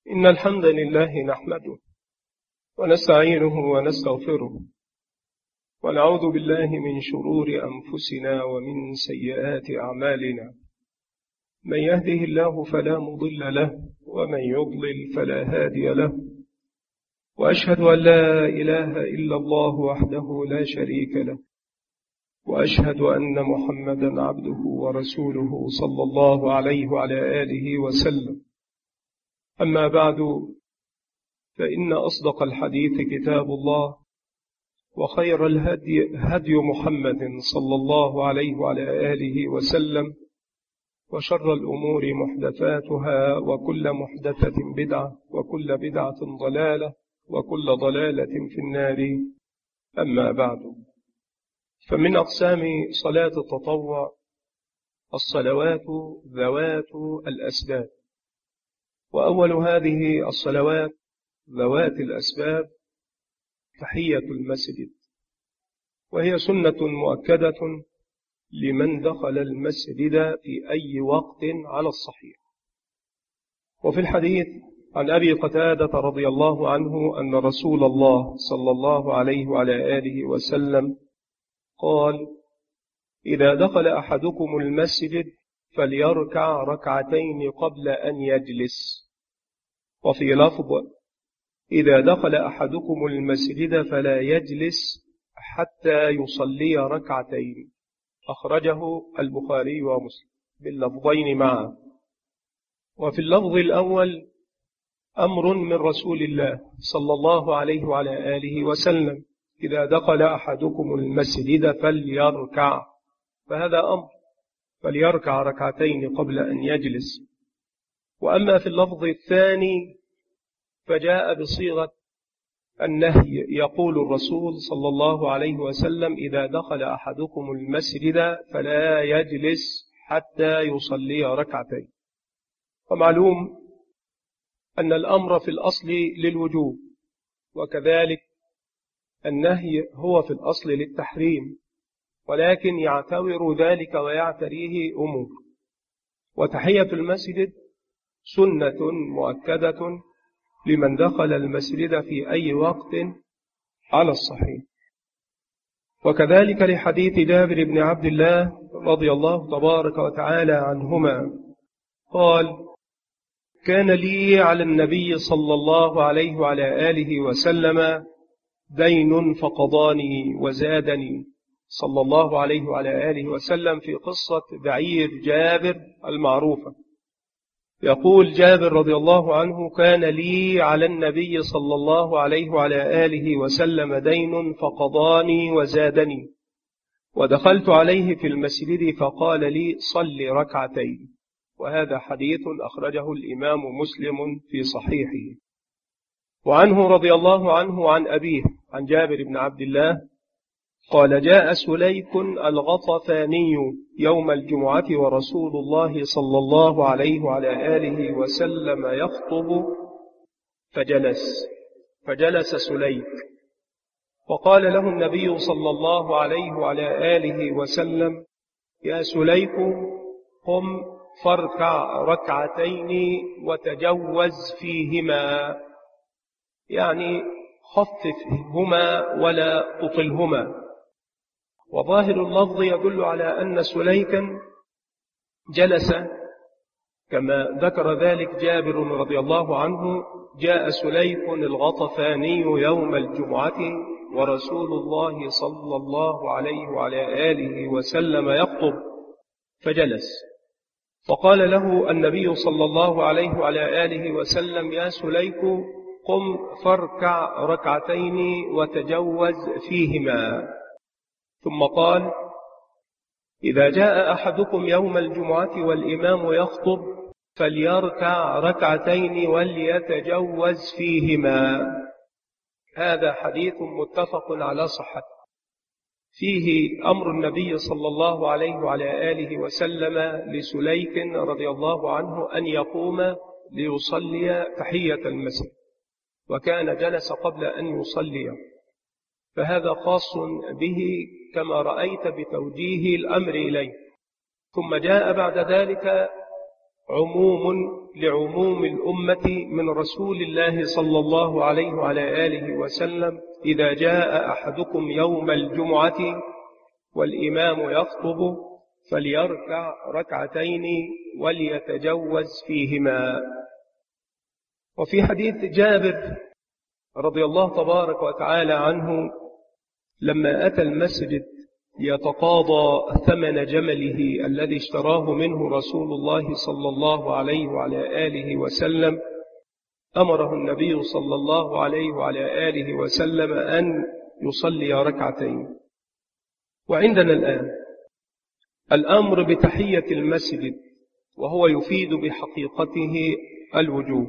إن الحمد لله نحمده ونستعينه ونستغفره ونعوذ بالله من شرور أنفسنا ومن سيئات أعمالنا. من يهده الله فلا مضل له ومن يضلل فلا هادي له، وأشهد أن لا إله إلا الله وحده لا شريك له، وأشهد أن محمدا عبده ورسوله صلى الله عليه وعلى آله وسلم. أما بعد، فإن أصدق الحديث كتاب الله، وخير الهدي هدي محمد صلى الله عليه وعلى آله وسلم، وشر الأمور محدثاتها، وكل محدثة بدعة، وكل بدعة ضلالة، وكل ضلالة في النار. أما بعد، فمن أقسام صلاة التطوع الصلوات ذوات الأسباب، وأول هذه الصلوات ذوات الأسباب تحية المسجد، وهي سنة مؤكدة لمن دخل المسجد في أي وقت على الصحيح. وفي الحديث عن أبي قتادة رضي الله عنه أن رسول الله صلى الله عليه وعلى آله وسلم قال: إذا دخل أحدكم المسجد فليركع ركعتين قبل أن يجلس. وفي لفظ: إذا دخل أحدكم المسجد فلا يجلس حتى يصلي ركعتين. أخرجه البخاري ومسلم باللفظين معا. وفي اللفظ الأول أمر من رسول الله صلى الله عليه وعلى آله وسلم: إذا دخل أحدكم المسجد فليركع، فهذا أمر، فليركع ركعتين قبل أن يجلس. وأما في اللفظ الثاني فجاء بصيغة النهي، يقول الرسول صلى الله عليه وسلم: إذا دخل أحدكم المسجد فلا يجلس حتى يصلي ركعتين. ومعلوم أن الأمر في الأصل للوجوب، وكذلك النهي هو في الأصل للتحريم، ولكن يعتبر ذلك ويعتريه أمور. وتحية المسجد سنة مؤكدة لمن دخل المسجد في أي وقت على الصحيح. وكذلك لحديث جابر بن عبد الله رضي الله تبارك وتعالى عنهما قال: كان لي على النبي صلى الله عليه وعلى آله وسلم دين فقضاني وزادني صلى الله عليه وعلى آله وسلم، في قصة بعير جابر المعروفة. يقول جابر رضي الله عنه: كان لي على النبي صلى الله عليه وعلى آله وسلم دين فقضاني وزادني، ودخلت عليه في المسجد فقال لي: صل ركعتين. وهذا حديث أخرجه الإمام مسلم في صحيحه. وعنه رضي الله عنه عن أبيه عن جابر بن عبد الله قال: جاء سليك الغطفاني يوم الجمعة ورسول الله صلى الله عليه وعلى آله وسلم يخطب، فجلس سليك، وقال له النبي صلى الله عليه وعلى آله وسلم: يا سليك، قم فاركع ركعتين وتجوز فيهما، يعني خففهما ولا تطلهما. وظاهر اللفظ يدل على أن سليكا جلس كما ذكر ذلك جابر رضي الله عنه: جاء سليك الغطفاني يوم الجمعة ورسول الله صلى الله عليه وعلى آله وسلم يخطب، فجلس، فقال له النبي صلى الله عليه وعلى آله وسلم: يا سليك، قم فاركع ركعتين وتجوز فيهما. ثم قال: إذا جاء أحدكم يوم الجمعة والإمام يخطب فليركع ركعتين وليتجوز فيهما. هذا حديث متفق على صحته، فيه أمر النبي صلى الله عليه وعلى آله وسلم لسليك رضي الله عنه أن يقوم ليصلي تحية المسجد، وكان جلس قبل أن يصلي، فهذا خاص به كما رأيت بتوجيه الأمر إليه. ثم جاء بعد ذلك عموم لعموم الأمة من رسول الله صلى الله عليه وعلى آله وسلم: إذا جاء أحدكم يوم الجمعة والإمام يخطب فليركع ركعتين وليتجوز فيهما. وفي حديث جابر رضي الله تبارك وتعالى عنه لما أتى المسجد يتقاضى ثمن جمله الذي اشتراه منه رسول الله صلى الله عليه وعلى آله وسلم، أمره النبي صلى الله عليه وعلى آله وسلم أن يصلي ركعتين. وعندنا الآن الأمر بتحية المسجد، وهو يفيد بحقيقته الوجوب،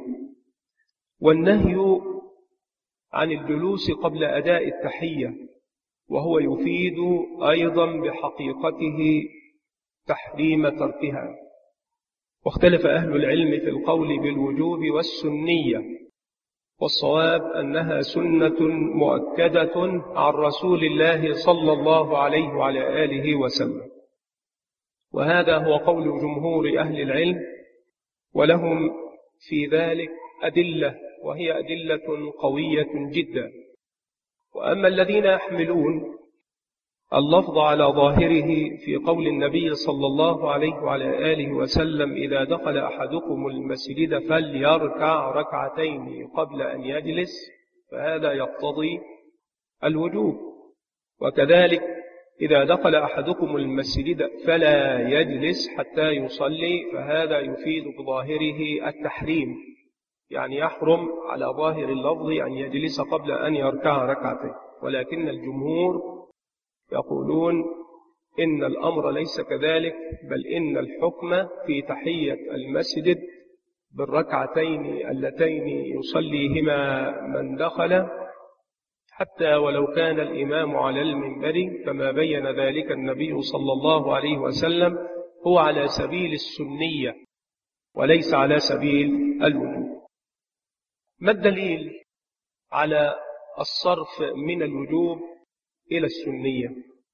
والنهي عن الجلوس قبل أداء التحية، وهو يفيد أيضا بحقيقته تحريم تركها. واختلف أهل العلم في القول بالوجوب والسنية، والصواب أنها سنة مؤكدة عن رسول الله صلى الله عليه وعلى آله وسلم، وهذا هو قول جمهور أهل العلم، ولهم في ذلك أدلة، وهي أدلة قوية جدا. وأما الذين يحملون اللفظ على ظاهره في قول النبي صلى الله عليه وعلى آله وسلم: إذا دخل أحدكم المسجد فليركع ركعتين قبل أن يجلس، فهذا يقتضي الوجوب. وكذلك إذا دخل أحدكم المسجد فلا يجلس حتى يصلي، فهذا يفيد بظاهره التحريم، يعني يحرم على ظاهر اللفظ أن يجلس قبل أن يركع ركعتين. ولكن الجمهور يقولون إن الأمر ليس كذلك، بل إن الحكم في تحية المسجد بالركعتين اللتين يصليهما من دخل، حتى ولو كان الإمام على المنبر كما بين ذلك النبي صلى الله عليه وسلم، هو على سبيل السنية وليس على سبيل الوجوب. ما الدليل على الصرف من الوجوب إلى السنية؟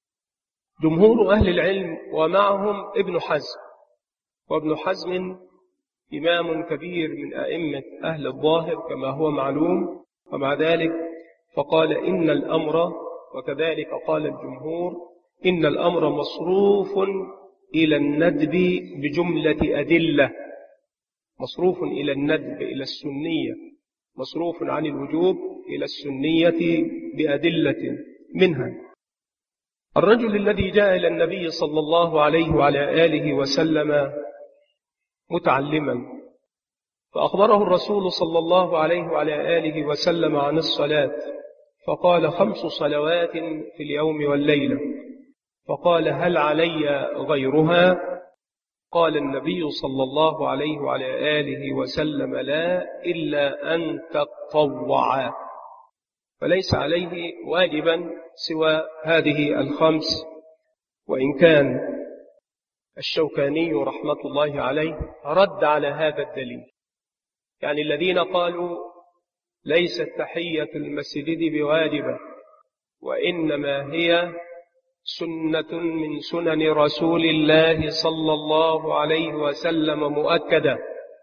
جمهور أهل العلم ومعهم ابن حزم، وابن حزم إمام كبير من أئمة أهل الظاهر كما هو معلوم، ومع ذلك فقال إن الأمر، وكذلك قال الجمهور، إن الأمر مصروف إلى الندب بجملة أدلة، مصروف إلى الندب إلى السنية، مصروف عن الوجوب إلى السنية بأدلة منها: الرجل الذي جاء إلى النبي صلى الله عليه وعلى آله وسلم متعلما، فأخبره الرسول صلى الله عليه وعلى آله وسلم عن الصلاة، فقال: 5 صلوات في اليوم والليلة. فقال: هل علي غيرها؟ قال النبي صلى الله عليه وعلى آله وسلم: لا، إلا أن تطوع، فليس عليه واجبا سوى هذه 5. وإن كان الشوكاني رحمة الله عليه رد على هذا الدليل، يعني الذين قالوا ليست تحية المسجد بواجبة، وإنما هي سنة من سنن رسول الله صلى الله عليه وسلم مؤكدة،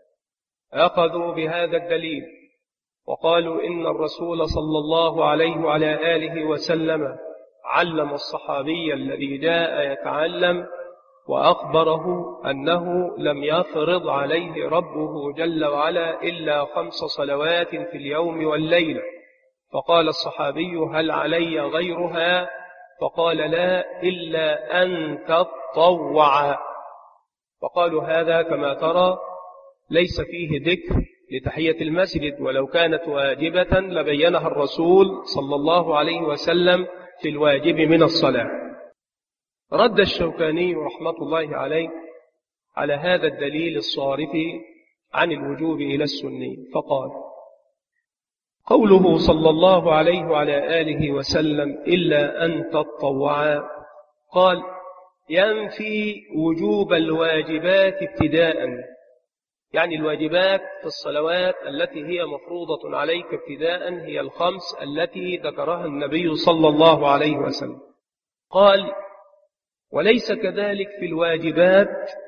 أخذوا بهذا الدليل وقالوا إن الرسول صلى الله عليه وعلى آله وسلم علم الصحابي الذي جاء يتعلم وأخبره أنه لم يفرض عليه ربه جل وعلا إلا 5 صلوات في اليوم والليلة. فقال الصحابي: هل علي غيرها؟ فقال: لا، إلا أن تطوع. فقالوا: هذا كما ترى ليس فيه ذكر لتحية المسجد، ولو كانت واجبة لبينها الرسول صلى الله عليه وسلم في الواجب من الصلاة. رد الشوكاني رحمة الله عليه على هذا الدليل الصارف عن الوجوب إلى السني، فقال: قوله صلى الله عليه وعلى آله وسلم إلا أن تطوع، قال: ينفي وجوب الواجبات ابتداء، يعني الواجبات في الصلوات التي هي مفروضة عليك ابتداء هي 5 التي ذكرها النبي صلى الله عليه وسلم. قال: وليس كذلك في الواجبات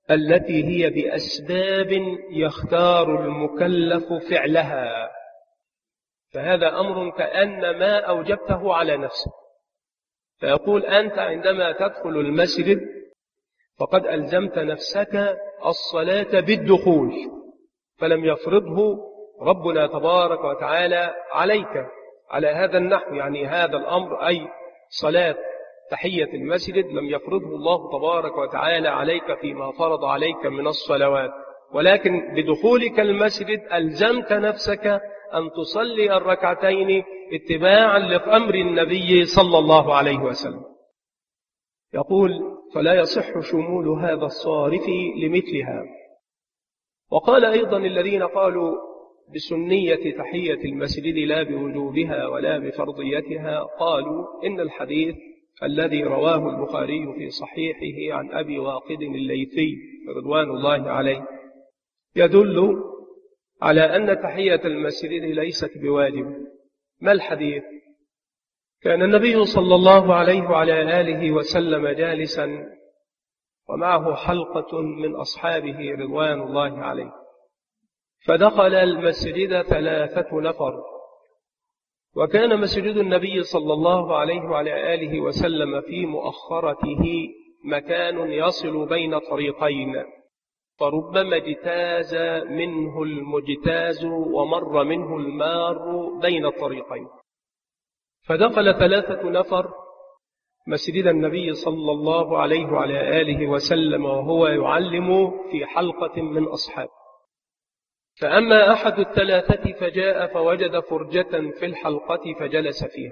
التي هي بأسباب يختار المكلف فعلها، فهذا أمر كأنما أوجبته على نفسك. فيقول أنت عندما تدخل المسجد فقد ألزمت نفسك الصلاة بالدخول، فلم يفرضه ربنا تبارك وتعالى عليك على هذا النحو، يعني هذا الأمر أي صلاة تحية المسجد لم يفرضه الله تبارك وتعالى عليك فيما فرض عليك من الصلوات، ولكن بدخولك المسجد ألزمت نفسك أن تصلي الركعتين اتباعا لأمر النبي صلى الله عليه وسلم. يقول فلا يصح شمول هذا الصارف لمثلها. وقال أيضا الذين قالوا بسنية تحية المسجد لا بوجوبها ولا بفرضيتها، قالوا إن الحديث الذي رواه البخاري في صحيحه عن أبي واقد الليثي رضوان الله عليه يدل على أن تحية المسجد ليست بواجب. ما الحديث؟ كان النبي صلى الله عليه وعلى آله وسلم جالسا ومعه حلقة من أصحابه رضوان الله عليه، فدخل المسجد 3 نفر، وكان مسجد النبي صلى الله عليه وعلى آله وسلم في مؤخرته مكان يصل بين طريقين، فربما اجتاز منه المجتاز ومر منه المار بين الطريقين. فدخل 3 نفر مسجد النبي صلى الله عليه وعلى آله وسلم وهو يعلم في حلقة من أصحابه، فأما أحد ال3 فجاء فوجد فرجة في الحلقة فجلس فيها،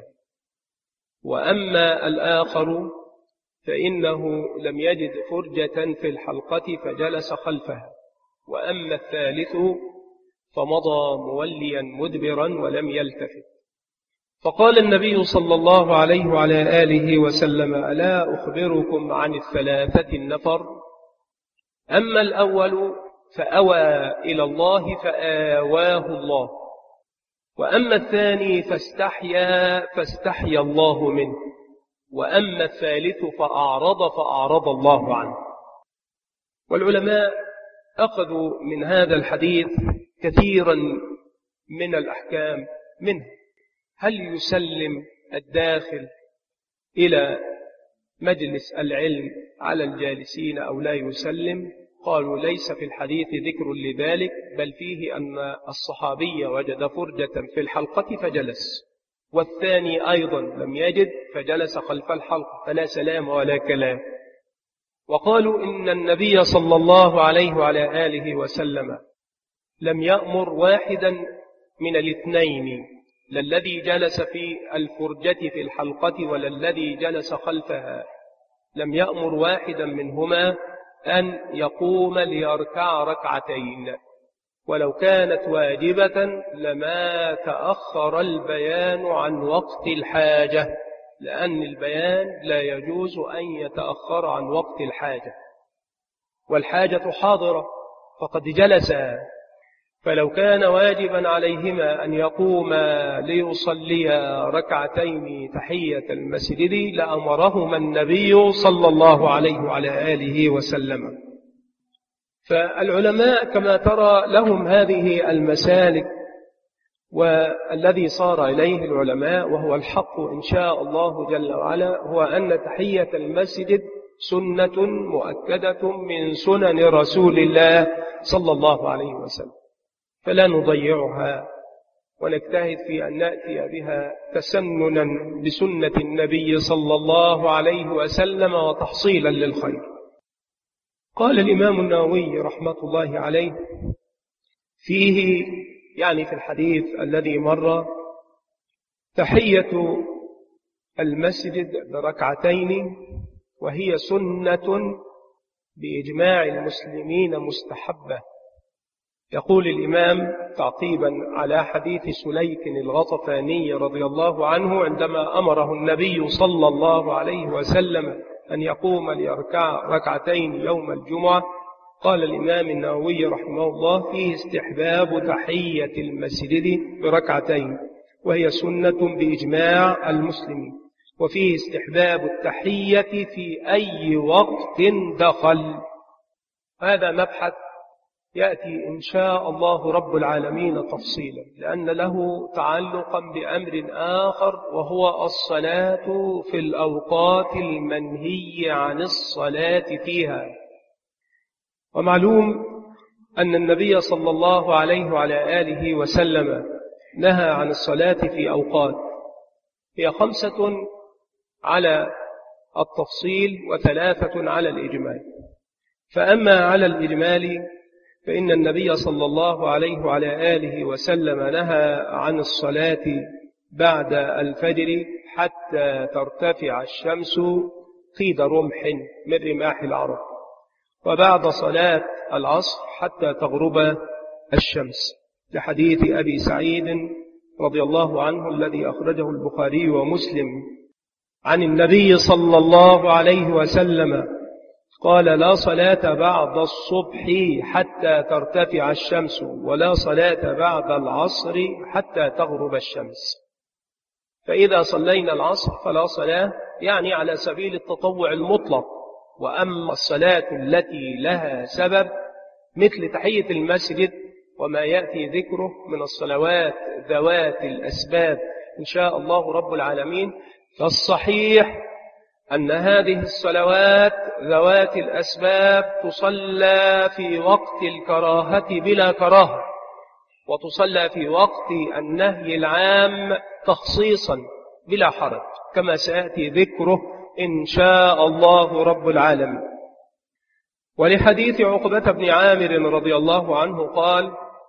وأما الآخر فإنه لم يجد فرجة في الحلقة فجلس خلفها، وأما الثالث فمضى موليا مدبرا ولم يلتفت. فقال النبي صلى الله عليه وعلى آله وسلم ألا أخبركم عن ال3 النفر؟ أما الأول فأوى إلى الله فآواه الله، وأما الثاني فاستحيا الله منه، وأما الثالث فأعرض الله عنه. والعلماء أخذوا من هذا الحديث كثيرا من الأحكام، منه هل يسلم الداخل إلى مجلس العلم على الجالسين أو لا يسلم؟ قالوا ليس في الحديث ذكر لذلك، بل فيه أن الصحابي وجد فرجة في الحلقة فجلس، والثاني أيضا لم يجد فجلس خلف الحلقة، فلا سلام ولا كلام. وقالوا إن النبي صلى الله عليه وعلى آله وسلم لم يأمر واحدا من الاثنين، لا الذي جلس في الفرجة في الحلقة ولا الذي جلس خلفها، لم يأمر واحدا منهما أن يقوم ليركع ركعتين، ولو كانت واجبة لما تأخر البيان عن وقت الحاجة، لأن البيان لا يجوز أن يتأخر عن وقت الحاجة، والحاجة حاضرة فقد جلسا. فلو كان واجبا عليهما أن يقوما ليصليا ركعتين تحية المسجد لأمرهما النبي صلى الله عليه وعلى آله وسلم. فالعلماء كما ترى لهم هذه المسالك، والذي صار إليه العلماء وهو الحق إن شاء الله جل وعلا هو أن تحية المسجد سنة مؤكدة من سنن رسول الله صلى الله عليه وسلم، فلا نضيعها ونجتهد في أن نأتي بها تسننا بسنة النبي صلى الله عليه وسلم وتحصيلا للخير. قال الإمام النووي رحمة الله عليه فيه، يعني في الحديث الذي مر، تحية المسجد بركعتين وهي سنة بإجماع المسلمين مستحبة. يقول الإمام تعقيبا على حديث سليك الغطفاني رضي الله عنه عندما أمره النبي صلى الله عليه وسلم أن يقوم ليركع ركعتين يوم الجمعة، قال الإمام النووي رحمه الله فيه استحباب تحية المسجد بركعتين وهي سنة بإجماع المسلمين، وفيه استحباب التحية في أي وقت دخل، هذا مبحث يأتي إن شاء الله رب العالمين تفصيلا، لأن له تعلقا بأمر آخر، وهو الصلاة في الأوقات المنهي عن الصلاة فيها. ومعلوم أن النبي صلى الله عليه وعلى آله وسلم نهى عن الصلاة في أوقات هي 5 على التفصيل و3 على الإجمال. فأما على الإجمال فإن النبي صلى الله عليه وعلى آله وسلم نهى عن الصلاة بعد الفجر حتى ترتفع الشمس قيد رمح من رماح العرب، وبعد صلاة العصر حتى تغرب الشمس، لحديث أبي سعيد رضي الله عنه الذي أخرجه البخاري ومسلم عن النبي صلى الله عليه وسلم قال: لا صلاة بعد الصبح حتى ترتفع الشمس، ولا صلاة بعد العصر حتى تغرب الشمس. فإذا صلينا العصر فلا صلاة، يعني على سبيل التطوع المطلق. وأما الصلاة التي لها سبب مثل تحية المسجد وما يأتي ذكره من الصلوات ذوات الأسباب إن شاء الله رب العالمين، فالصحيح أن هذه الصلوات ذوات الأسباب تصلى في وقت الكراهة بلا كراهة، وتصلى في وقت النهي العام تخصيصا بلا حرج، كما سيأتي ذكره إن شاء الله رب العالمين. ولحديث عقبة بن عامر رضي الله عنه قال: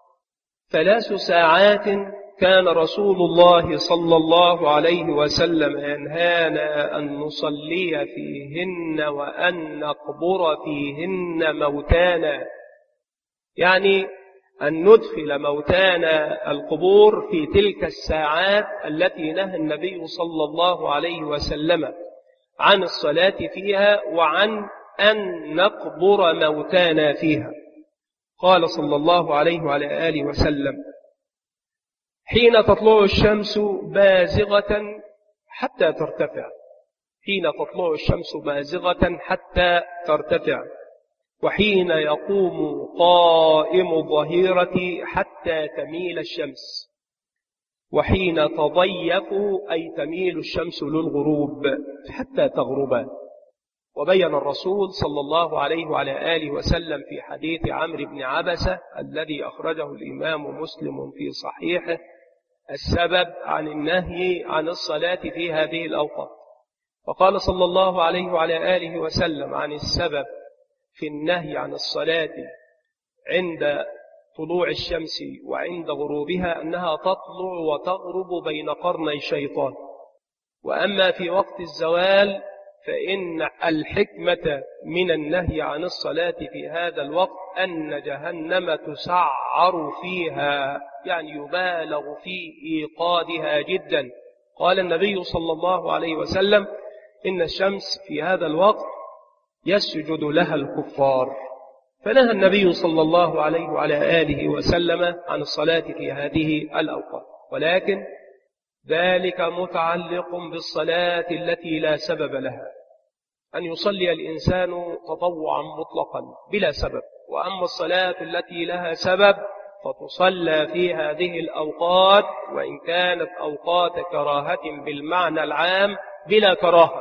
3 ساعات كان رسول الله صلى الله عليه وسلم ينهانا أن نصلي فيهن وأن نقبر فيهن موتانا، يعني أن ندخل موتانا القبور في تلك الساعات التي نهى النبي صلى الله عليه وسلم عن الصلاة فيها وعن أن نقبر موتانا فيها. قال صلى الله عليه وعلى آله وسلم: حين تطلع الشمس بازغة حتى ترتفع، حين تطلع الشمس بازغة حتى ترتفع، وحين يقوم قائم الظهيرة حتى تميل الشمس، وحين تضيق أي تميل الشمس للغروب حتى تغرب. وبين الرسول صلى الله عليه وعلى آله وسلم في حديث عمرو بن عبسة الذي أخرجه الإمام مسلم في صحيحه السبب عن النهي عن الصلاة في هذه الأوقات. وقال صلى الله عليه وعلى آله وسلم عن السبب في النهي عن الصلاة عند طلوع الشمس وعند غروبها أنها تطلع وتغرب بين قرني شيطان. وأما في وقت الزوال فإن الحكمة من النهي عن الصلاة في هذا الوقت أن جهنم تسعر فيها، يعني يبالغ في إيقادها جدا. قال النبي صلى الله عليه وسلم: إن الشمس في هذا الوقت يسجد لها الكفار. فنهى النبي صلى الله عليه وعلى آله وسلم عن الصلاة في هذه الأوقات، ولكن ذلك متعلق بالصلاة التي لا سبب لها، أن يصلي الإنسان تطوعا مطلقا بلا سبب. وأما الصلاة التي لها سبب فتصلى في هذه الأوقات، وإن كانت أوقات كراهة بالمعنى العام بلا كراهة.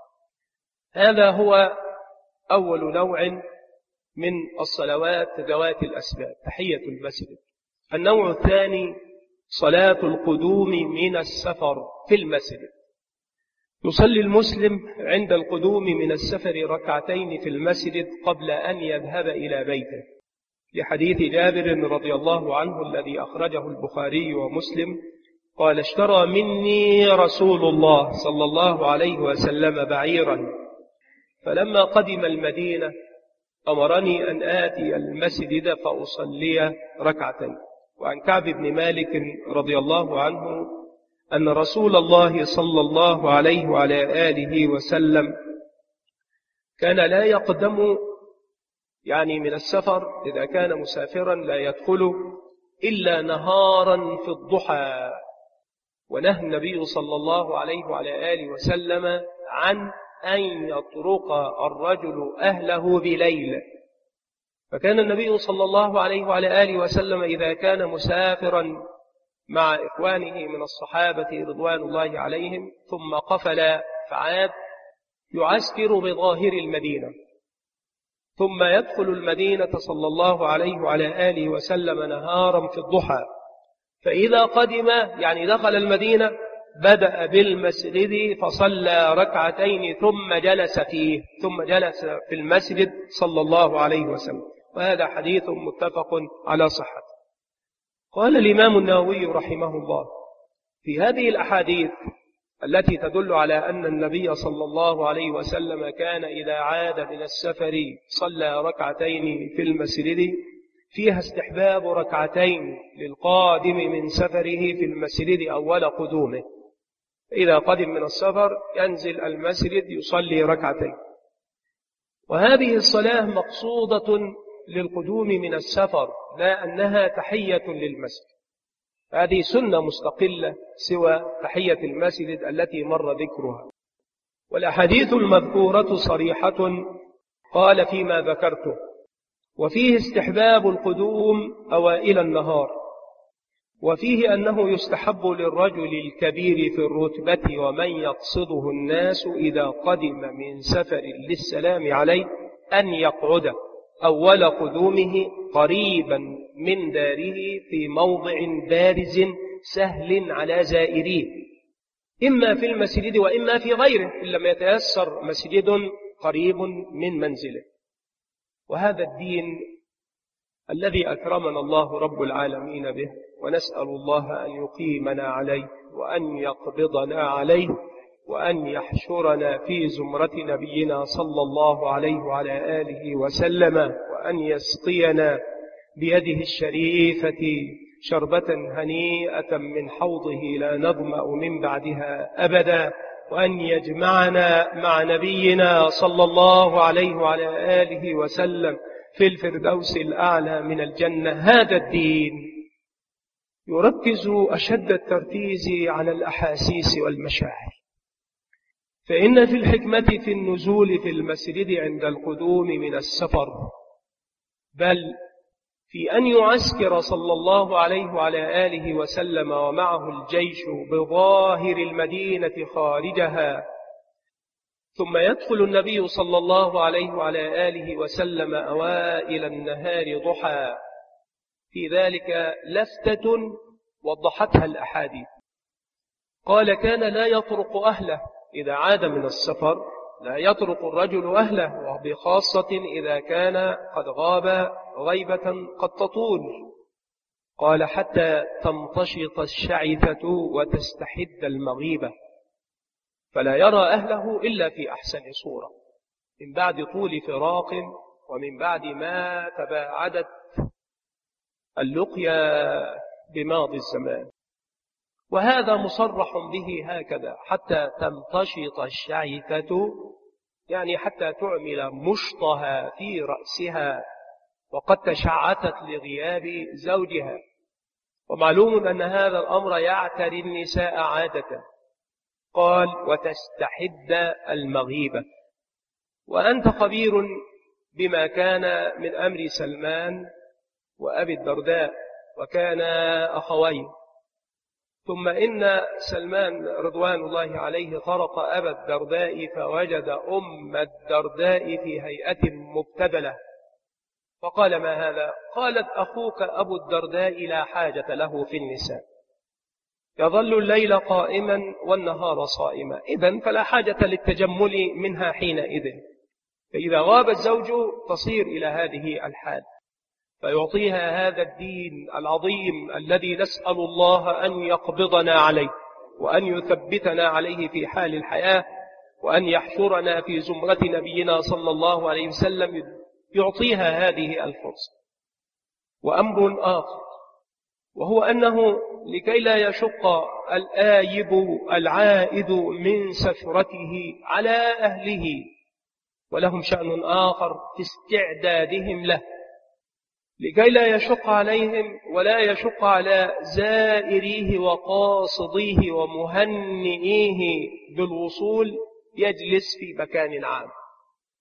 هذا هو أول نوع من الصلوات ذوات الأسباب، تحية المسجد. النوع الثاني صلاة القدوم من السفر في المسجد. يصلي المسلم عند القدوم من السفر 2 في المسجد قبل أن يذهب إلى بيته، لحديث جابر رضي الله عنه الذي أخرجه البخاري ومسلم قال: اشترى مني رسول الله صلى الله عليه وسلم بعيرا، فلما قدم المدينة أمرني أن آتي المسجد فأصلي 2. وعن كعب بن مالك رضي الله عنه أن رسول الله صلى الله عليه وعلى آله وسلم كان لا يقدم، يعني من السفر إذا كان مسافرا لا يدخل إلا نهارا في الضحى. ونهى النبي صلى الله عليه وعلى آله وسلم عن أن يطرق الرجل أهله بليل، فكان النبي صلى الله عليه وعلى آله وسلم إذا كان مسافرا مع إخوانه من الصحابة رضوان الله عليهم ثم قفل فعاد يعسكر بظاهر المدينة، ثم يدخل المدينة صلى الله عليه وعلى آله وسلم نهارا في الضحى، فإذا قدم يعني دخل المدينة بدأ بالمسجد فصلى ركعتين ثم جلس في المسجد صلى الله عليه وسلم. وهذا حديث متفق على صحته. قال الإمام النووي رحمه الله في هذه الأحاديث التي تدل على أن النبي صلى الله عليه وسلم كان إذا عاد من السفر صلى ركعتين في المسجد فيها استحباب ركعتين للقادم من سفره في المسجد أول قدومه، إذا قدم من السفر ينزل المسجد يصلي ركعتين، وهذه الصلاة مقصودة للقدوم من السفر لا أنها تحية للمسجد، هذه سنة مستقلة سوى تحية المسجد التي مر ذكرها. والأحاديث المذكورة صريحة قال فيما ذكرته، وفيه استحباب القدوم أوائل النهار، وفيه أنه يستحب للرجل الكبير في الرتبة ومن يقصده الناس إذا قدم من سفر للسلام عليه أن يقعد أول قدومه قريبا من داره في موضع بارز سهل على زائريه، إما في المسجد وإما في غيره إن لم يتيسر مسجد قريب من منزله. وهذا الدين الذي أكرمنا الله رب العالمين به، ونسأل الله أن يقيمنا عليه وأن يقبضنا عليه وأن يحشرنا في زمرة نبينا صلى الله عليه وعلى آله وسلم، وأن يسقينا بيده الشريفة شربة هنيئة من حوضه لا نظمأ من بعدها أبدا، وأن يجمعنا مع نبينا صلى الله عليه وعلى آله وسلم في الفردوس الأعلى من الجنة. هذا الدين يركز أشد التركيز على الأحاسيس والمشاعر، فإن في الحكمة في النزول في المسجد عند القدوم من السفر، بل في أن يعسكر صلى الله عليه وعلى آله وسلم ومعه الجيش بظاهر المدينة خارجها، ثم يدخل النبي صلى الله عليه وعلى آله وسلم أوائل النهار ضحى. في ذلك لفتة وضحتها الأحاديث. قال كان لا يطرق أهله إذا عاد من السفر، لا يطرق الرجل أهله، وبخاصة إذا كان قد غاب غيبة قد تطول. قال حتى تمتشط الشعثة وتستحد المغيبة، فلا يرى أهله إلا في أحسن صورة من بعد طول فراق ومن بعد ما تباعدت اللقيا بماضي الزمان. وهذا مصرح به هكذا حتى تمتشط الشعثة، يعني حتى تعمل مشطها في رأسها وقد تشعثت لغياب زوجها. ومعلوم أن هذا الأمر يعتري النساء عادة. قال وتستحد المغيبة. وأنت خبير بما كان من أمر سلمان وأبي الدرداء، وكان أخوين، ثم إن سلمان رضوان الله عليه طرق أبا الدرداء فوجد أم الدرداء في هيئة مبتذلة، فقال ما هذا؟ قالت أخوك أبو الدرداء لا حاجة له في النساء، يظل الليل قائما والنهار صائما، إذن فلا حاجة للتجمل منها حينئذ. فإذا غاب الزوج تصير إلى هذه الحال، فيعطيها هذا الدين العظيم الذي نسأل الله أن يقبضنا عليه وأن يثبتنا عليه في حال الحياة، وأن يحشرنا في زمرة نبينا صلى الله عليه وسلم، يعطيها هذه الفرصة. وأمر آخر، وهو أنه لكي لا يشق الآيب العائد من سفرته على أهله، ولهم شأن آخر في استعدادهم له، لكي لا يشق عليهم ولا يشق على زائريه وقاصديه ومهنئيه بالوصول، يجلس في مكان عام.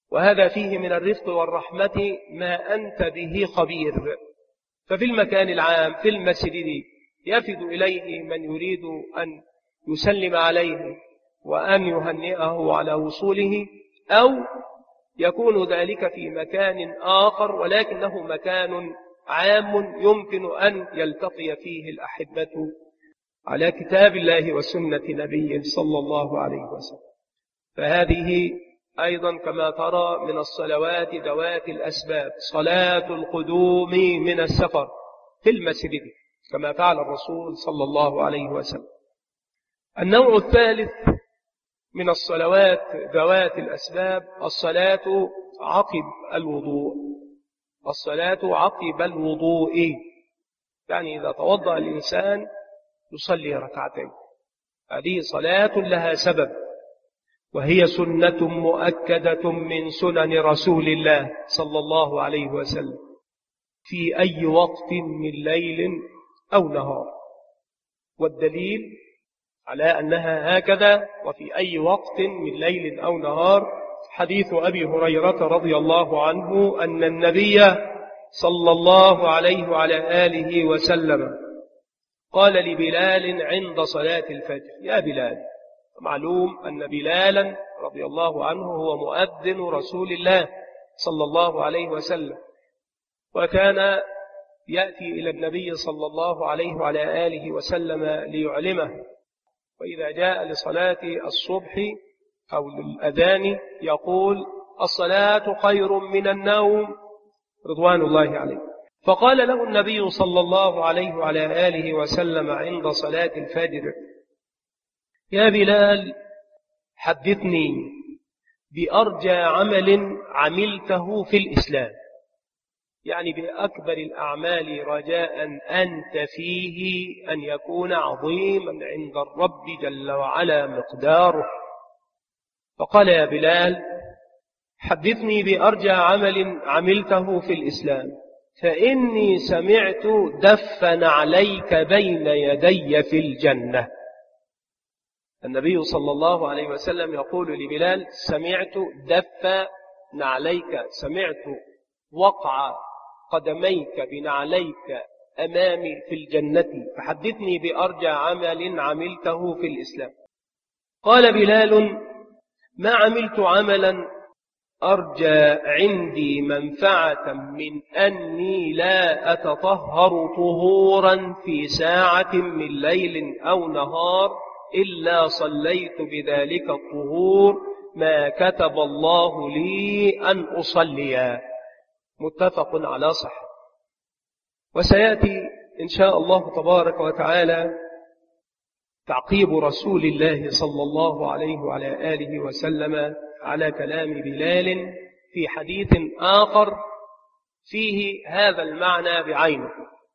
وهذا فيه من الرفق والرحمة ما أنت به خبير. ففي المكان العام في المسجد يفد إليه من يريد أن يسلم عليه وأن يهنئه على وصوله، أو يكون ذلك في مكان آخر ولكنه مكان عام يمكن أن يلتقي فيه الأحبة على كتاب الله وسنة نبيه صلى الله عليه وسلم. فهذه أيضا كما ترى من الصلوات ذوات الأسباب صلاة القدوم من السفر في المسجد كما فعل الرسول صلى الله عليه وسلم. النوع الثالث من الصلوات ذوات الأسباب الصلاة عقب الوضوء. الصلاة عقب الوضوء يعني إذا توضأ الإنسان يصلي ركعتين، هذه صلاة لها سبب، وهي سنة مؤكدة من سنن رسول الله صلى الله عليه وسلم في أي وقت من ليل أو نهار. والدليل على أنها هكذا وفي أي وقت من ليل أو نهار حديث أبي هريرة رضي الله عنه أن النبي صلى الله عليه وعلى آله وسلم قال لبلال عند صلاة الفجر: يا بلال. معلوم أن بلالا رضي الله عنه هو مؤذن رسول الله صلى الله عليه وسلم، وكان يأتي إلى النبي صلى الله عليه وعلى آله وسلم ليعلمه، وإذا جاء لصلاة الصبح أو للأذان يقول: الصلاة خير من النوم رضوان الله عليه. فقال له النبي صلى الله عليه وعلى آله وسلم عند صلاة الفجر: يا بلال، حدثني بأرجى عمل عملته في الإسلام، يعني بأكبر الأعمال رجاء أنت فيه أن يكون عظيما عند الرب جل وعلا مقداره. فقال: يا بلال، حدثني بأرجى عمل عملته في الإسلام، فإني سمعت دف نعليك بين يدي في الجنة. النبي صلى الله عليه وسلم يقول لبلال: سمعت دف نعليك، سمعت وقع قدميك بنعليك أمامي في الجنة، فحدثني بأرجى عمل عملته في الإسلام. قال بلال: ما عملت عملا أرجى عندي منفعة من أني لا أتطهر طهورا في ساعة من ليل أو نهار إلا صليت بذلك الطهور ما كتب الله لي أن أصلي. متفق على صحة. وسيأتي إن شاء الله تبارك وتعالى تعقيب رسول الله صلى الله عليه وعلى آله وسلم على كلام بلال في حديث آخر فيه هذا المعنى بعينه.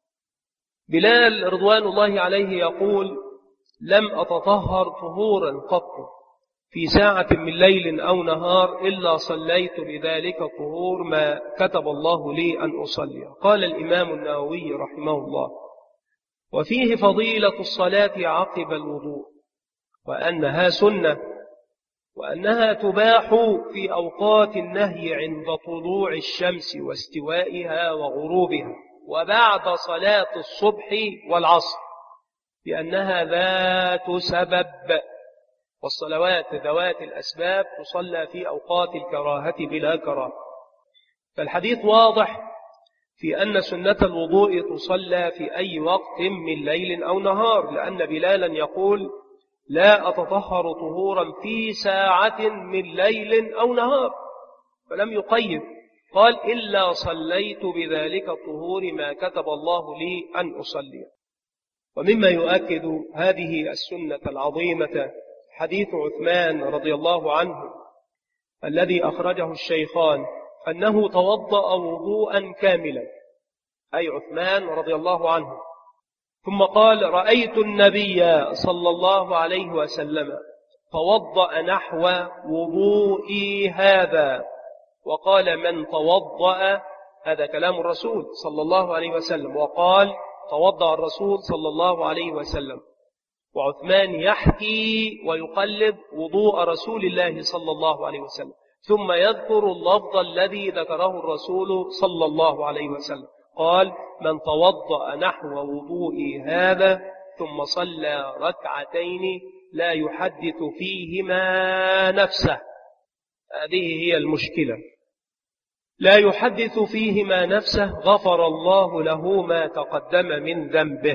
بلال رضوان الله عليه يقول: لم أتطهر طهورا قط في ساعة من ليل أو نهار إلا صليت بذلك الطهور ما كتب الله لي أن أصلي. قال الإمام النووي رحمه الله: وفيه فضيلة الصلاة عقب الوضوء، وأنها سنة، وأنها تباح في أوقات النهي عند طلوع الشمس واستوائها وغروبها، وبعد صلاة الصبح والعصر، لأنها ذات سبب، والصلوات ذوات الأسباب تصلى في أوقات الكراهة بلا كراهة. فالحديث واضح في أن سنة الوضوء تصلى في أي وقت من ليل أو نهار، لأن بلالا يقول: لا أتطهر طهورا في ساعة من ليل أو نهار، فلم يقيد، قال: إلا صليت بذلك الطهور ما كتب الله لي أن أصلي. ومما يؤكد هذه السنة العظيمة حديث عثمان رضي الله عنه الذي أخرجه الشيخان أنه توضأ وضوءا كاملا، أي عثمان رضي الله عنه، ثم قال: رأيت النبي صلى الله عليه وسلم توضأ نحو وضوئي هذا. وقال: من توضأ، هذا كلام الرسول صلى الله عليه وسلم، وقال: توضأ الرسول صلى الله عليه وسلم. وعثمان يحكي ويقلد وضوء رسول الله صلى الله عليه وسلم، ثم يذكر اللفظ الذي ذكره الرسول صلى الله عليه وسلم. قال: من توضأ نحو وضوئي هذا ثم صلى ركعتين لا يحدث فيهما نفسه. هذه هي المشكلة، لا يحدث فيهما نفسه، غفر الله له ما تقدم من ذنبه.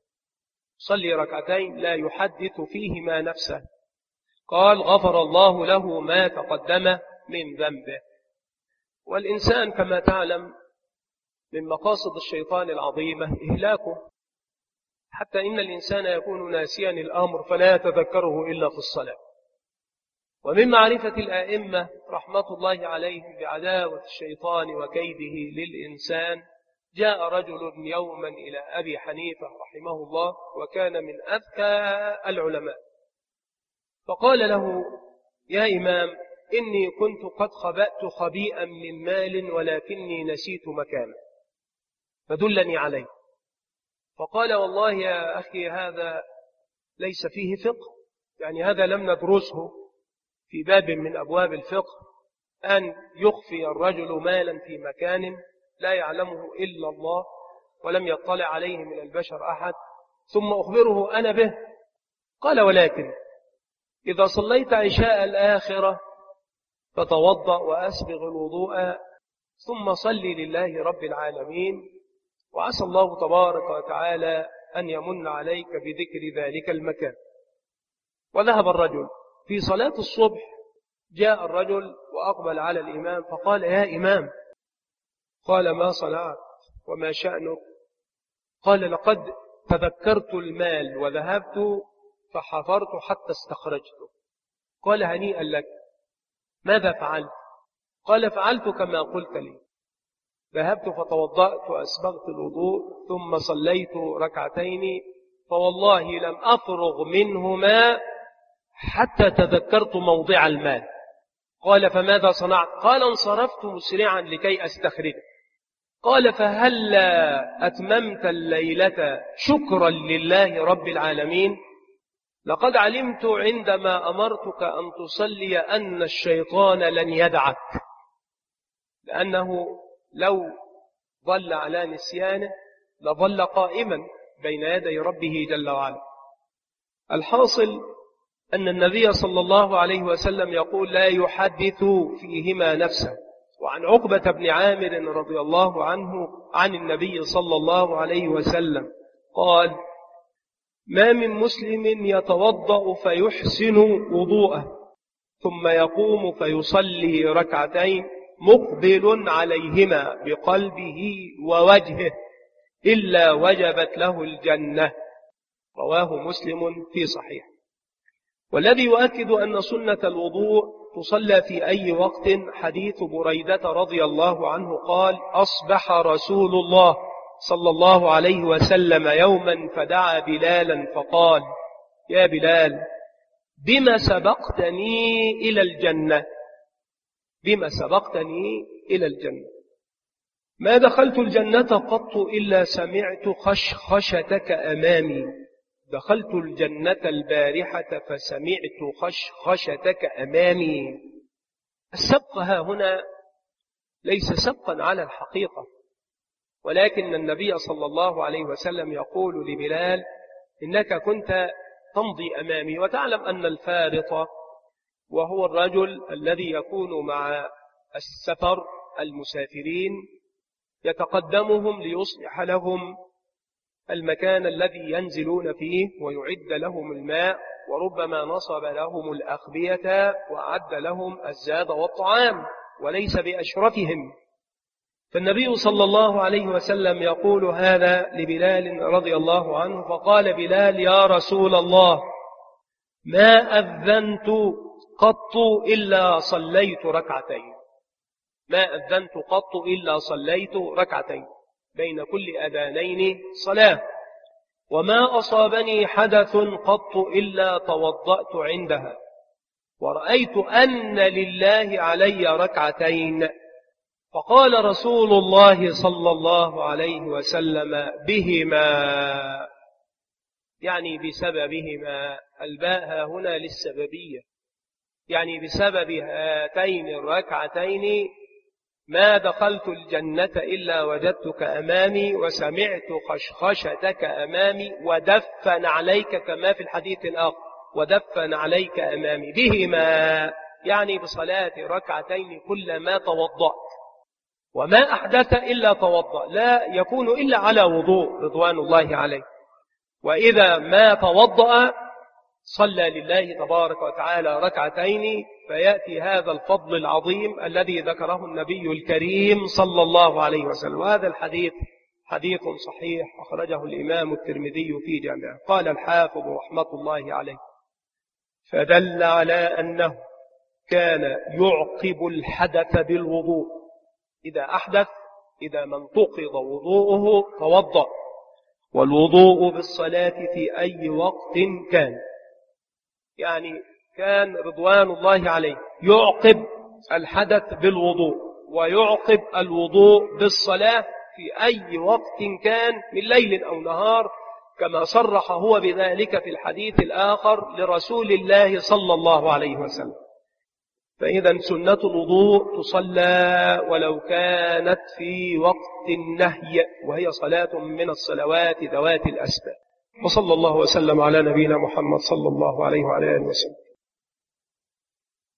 صلي ركعتين لا يحدث فيهما نفسه، قال: غفر الله له ما تقدم من ذنبه. والإنسان كما تعلم من مقاصد الشيطان العظيمة إهلاكه، حتى إن الإنسان يكون ناسيا الأمر فلا يتذكره إلا في الصلاة. ومن معرفة الآئمة رحمة الله عليهم بعداوة الشيطان وكيده للإنسان، جاء رجل يوما إلى أبي حنيفة رحمه الله، وكان من أذكى العلماء، فقال له: يا إمام، إني كنت قد خبأت خبيئا من مال ولكني نسيت مكانه فدلني عليه. فقال: والله يا أخي هذا ليس فيه فقه، يعني هذا لم ندرسه في باب من أبواب الفقه، أن يخفي الرجل مالا في مكان لا يعلمه إلا الله ولم يطلع عليه من البشر أحد ثم أخبره أنا به. قال: ولكن إذا صليت عشاء الآخرة فتوضأ وأسبغ الوضوء ثم صلي لله رب العالمين، وعسى الله تبارك وتعالى أن يمن عليك بذكر ذلك المكان. وذهب الرجل في صلاة الصبح، جاء الرجل وأقبل على الإمام فقال: يا إمام. قال: ما صنعت وما شأنك؟ قال: لقد تذكرت المال وذهبت فحفرت حتى استخرجته. قال: هنيئا لك، ماذا فعلت؟ قال: فعلت كما قلت لي، ذهبت فتوضأت وأسبغت الوضوء ثم صليت ركعتين، فوالله لم أفرغ منهما حتى تذكرت موضع المال. قال: فماذا صنعت؟ قال: انصرفت مسرعا لكي أستخرجه. قال: فهلا أتممت الليلة شكرا لله رب العالمين؟ لقد علمت عندما أمرتك أن تصلي أن الشيطان لن يدعك، لأنه لو ظل على نسيانه لظل قائما بين يدي ربه جل وعلا. الحاصل أن النبي صلى الله عليه وسلم يقول: لا يحدث فيهما نفسه. وعن عقبة بن عامر رضي الله عنه عن النبي صلى الله عليه وسلم قال: ما من مسلم يتوضأ فيحسن وضوءه ثم يقوم فيصلي ركعتين مقبل عليهما بقلبه ووجهه إلا وجبت له الجنة. رواه مسلم في صحيح. والذي يؤكد أن سنة الوضوء تصلى في أي وقت حديث بريدة رضي الله عنه قال: أصبح رسول الله صلى الله عليه وسلم يوما فدعا بلالا فقال: يا بلال، بما سبقتني إلى الجنة؟ بما سبقتني إلى الجنة؟ ما دخلت الجنة قط إلا سمعت خشخشتك أمامي. دخلت الجنة البارحة فسمعت خشخشتك أمامي. السبق ها هنا ليس سبقا على الحقيقة، ولكن النبي صلى الله عليه وسلم يقول لبلال: إنك كنت تمضي أمامي. وتعلم أن الفارط وهو الرجل الذي يكون مع السفر المسافرين يتقدمهم ليصلح لهم المكان الذي ينزلون فيه ويعد لهم الماء، وربما نصب لهم الأخبية وأعد لهم الزاد والطعام، وليس بأشرفهم. فالنبي صلى الله عليه وسلم يقول هذا لبلال رضي الله عنه، فقال بلال: يا رسول الله، ما أذنت قط إلا صليت ركعتين. ما أذنت قط إلا صليت ركعتين، بين كل أذانين صلاة. وما أصابني حدث قط إلا توضأت عندها، ورأيت أن لله علي ركعتين. فقال رسول الله صلى الله عليه وسلم: بهما، يعني بسببهما. الباء هنا للسببية، يعني بسبب هاتين الركعتين ما دخلت الجنة إلا وجدتك أمامي وسمعت خشخشتك أمامي ودفن عليك، كما في الحديث الآخر ودفن عليك أمامي، بهما يعني بصلاة ركعتين كلما توضأت، وما أحدث إلا توضأ، لا يكون إلا على وضوء رضوان الله عليه. وإذا ما توضأ صلى لله تبارك وتعالى ركعتين، فيأتي هذا الفضل العظيم الذي ذكره النبي الكريم صلى الله عليه وسلم. وهذا الحديث حديث صحيح أخرجه الإمام الترمذي في جامعه. قال الحافظ رحمة الله عليه: فدل على أنه كان يعقب الحدث بالوضوء، إذا أحدث، إذا من انتقض وضوءه توضأ، والوضوء بالصلاة في أي وقت كان، يعني كان رضوان الله عليه يعقب الحدث بالوضوء ويعقب الوضوء بالصلاة في أي وقت كان من ليل أو نهار، كما صرح هو بذلك في الحديث الآخر لرسول الله صلى الله عليه وسلم. فإذا سنة الوضوء تصلى ولو كانت في وقت النهي، وهي صلاة من الصلوات ذوات الأسباب. وصلى الله وسلم على نبينا محمد صلى الله عليه وعلى آله وسلم.